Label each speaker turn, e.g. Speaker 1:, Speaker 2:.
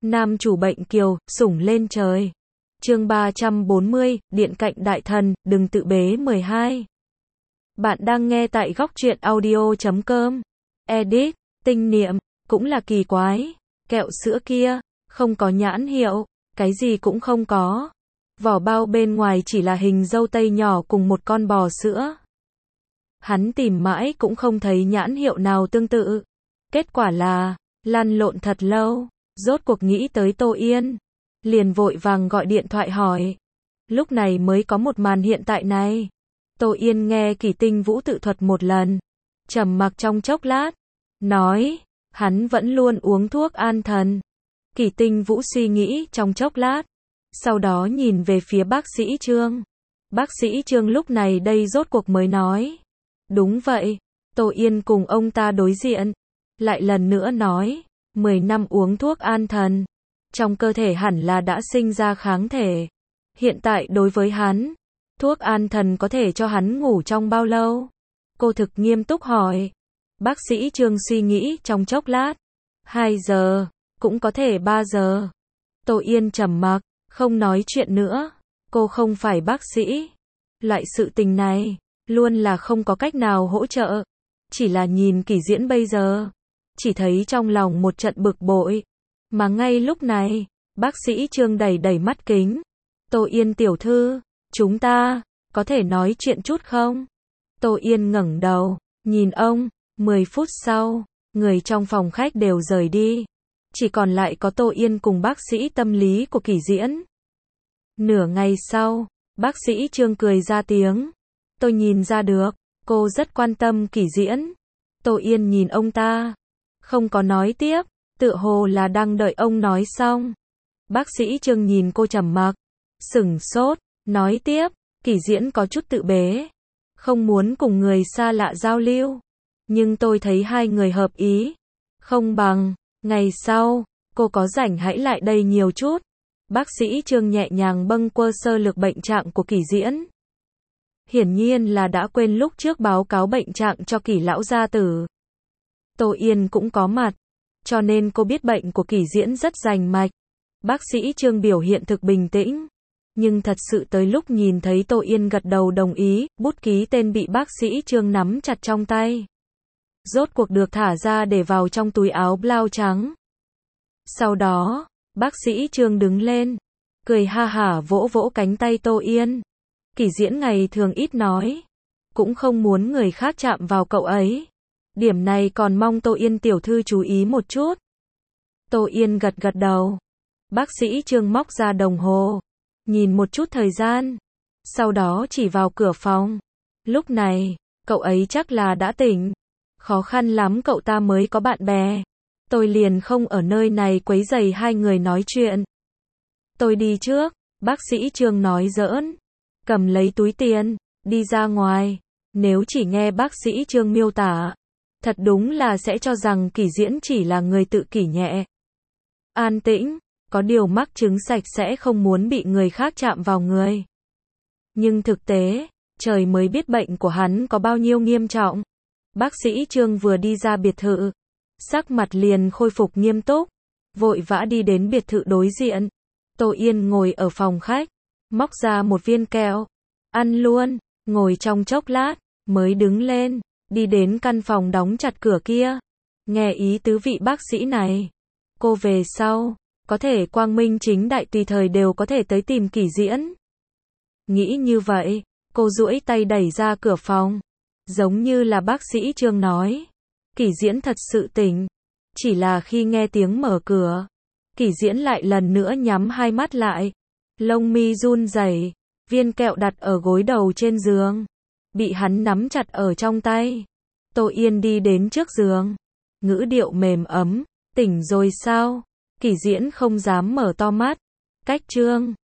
Speaker 1: Nam chủ bệnh kiều, sủng lên trời. Chương 340, Điện cạnh đại thần, đừng tự bế 12. Bạn đang nghe tại góc truyện audio.com. Edit, tinh niệm, cũng là kỳ quái. Kẹo sữa kia, không có nhãn hiệu, cái gì cũng không có. Vỏ bao bên ngoài chỉ là hình dâu tây nhỏ cùng một con bò sữa. Hắn tìm mãi cũng không thấy nhãn hiệu nào tương tự. Kết quả là, lăn lộn thật lâu, rốt cuộc nghĩ tới Tô Yên. Liền vội vàng gọi điện thoại hỏi. Lúc này mới có một màn hiện tại này. Tô Yên nghe Kỷ Tinh Vũ tự thuật một lần. Trầm mặc trong chốc lát. Nói, hắn vẫn luôn uống thuốc an thần. Kỷ Tinh Vũ suy nghĩ trong chốc lát. Sau đó nhìn về phía bác sĩ Trương. Bác sĩ Trương lúc này đây rốt cuộc mới nói. Đúng vậy, Tô Yên cùng ông ta đối diện. Lại lần nữa nói, 10 năm uống thuốc an thần. Trong cơ thể hẳn là đã sinh ra kháng thể. Hiện tại đối với hắn, thuốc an thần có thể cho hắn ngủ trong bao lâu? Cô thực nghiêm túc hỏi. Bác sĩ Trương suy nghĩ trong chốc lát. 2 giờ, cũng có thể 3 giờ. Tô Yên trầm mặc, không nói chuyện nữa. Cô không phải bác sĩ. Loại sự tình này, luôn là không có cách nào hỗ trợ. Chỉ là nhìn Kỷ Diễn bây giờ, chỉ thấy trong lòng một trận bực bội. Mà ngay lúc này, bác sĩ Trương đẩy đẩy mắt kính. Tô Yên tiểu thư, chúng ta, có thể nói chuyện chút không? Tô Yên ngẩng đầu, nhìn ông. 10 phút sau, người trong phòng khách đều rời đi. Chỉ còn lại có Tô Yên cùng bác sĩ tâm lý của Kỷ Diễn. Nửa ngày sau, bác sĩ Trương cười ra tiếng. Tôi nhìn ra được, cô rất quan tâm Kỷ Diễn. Tô Yên nhìn ông ta, không có nói tiếp, tựa hồ là đang đợi ông nói xong. Bác sĩ Trương nhìn cô trầm mặc, sửng sốt, nói tiếp, Kỷ Diễn có chút tự bế, không muốn cùng người xa lạ giao lưu. Nhưng tôi thấy hai người hợp ý, không bằng, ngày sau, cô có rảnh hãy lại đây nhiều chút. Bác sĩ Trương nhẹ nhàng bâng quơ sơ lược bệnh trạng của Kỷ Diễn. Hiển nhiên là đã quên lúc trước báo cáo bệnh trạng cho Kỷ lão gia tử. Tô Yên cũng có mặt, cho nên cô biết bệnh của Kỷ Diễn rất rành mạch. Bác sĩ Trương biểu hiện thực bình tĩnh, nhưng thật sự tới lúc nhìn thấy Tô Yên gật đầu đồng ý, bút ký tên bị bác sĩ Trương nắm chặt trong tay. Rốt cuộc được thả ra để vào trong túi áo blau trắng. Sau đó, bác sĩ Trương đứng lên, cười ha hả vỗ vỗ cánh tay Tô Yên. Kỷ Diễn ngày thường ít nói, cũng không muốn người khác chạm vào cậu ấy. Điểm này còn mong Tô Yên tiểu thư chú ý một chút. Tô Yên gật gật đầu. Bác sĩ Trương móc ra đồng hồ, nhìn một chút thời gian, sau đó chỉ vào cửa phòng. Lúc này, cậu ấy chắc là đã tỉnh. Khó khăn lắm cậu ta mới có bạn bè. Tôi liền không ở nơi này quấy rầy hai người nói chuyện. Tôi đi trước, bác sĩ Trương nói giỡn. Cầm lấy túi tiền, đi ra ngoài. Nếu chỉ nghe bác sĩ Trương miêu tả, thật đúng là sẽ cho rằng Kỷ Diễn chỉ là người tự kỷ nhẹ. An tĩnh, có điều mắc chứng sạch sẽ không muốn bị người khác chạm vào người. Nhưng thực tế, trời mới biết bệnh của hắn có bao nhiêu nghiêm trọng. Bác sĩ Trương vừa đi ra biệt thự, sắc mặt liền khôi phục nghiêm túc, vội vã đi đến biệt thự đối diện. Tô Yên ngồi ở phòng khách, móc ra một viên kẹo, ăn luôn, ngồi trong chốc lát, mới đứng lên, đi đến căn phòng đóng chặt cửa kia. Nghe ý tứ vị bác sĩ này, cô về sau, có thể quang minh chính đại tùy thời đều có thể tới tìm Kỷ Diễn. Nghĩ như vậy, cô duỗi tay đẩy ra cửa phòng. Giống như là bác sĩ Trương nói, Kỷ Diễn thật sự tỉnh. Chỉ là khi nghe tiếng mở cửa, Kỷ Diễn lại lần nữa nhắm hai mắt lại. Lông mi run rẩy, viên kẹo đặt ở gối đầu trên giường, bị hắn nắm chặt ở trong tay. Tô Yên đi đến trước giường, ngữ điệu mềm ấm, tỉnh rồi sao? Kỷ Diễn không dám mở to mắt. Cách Trương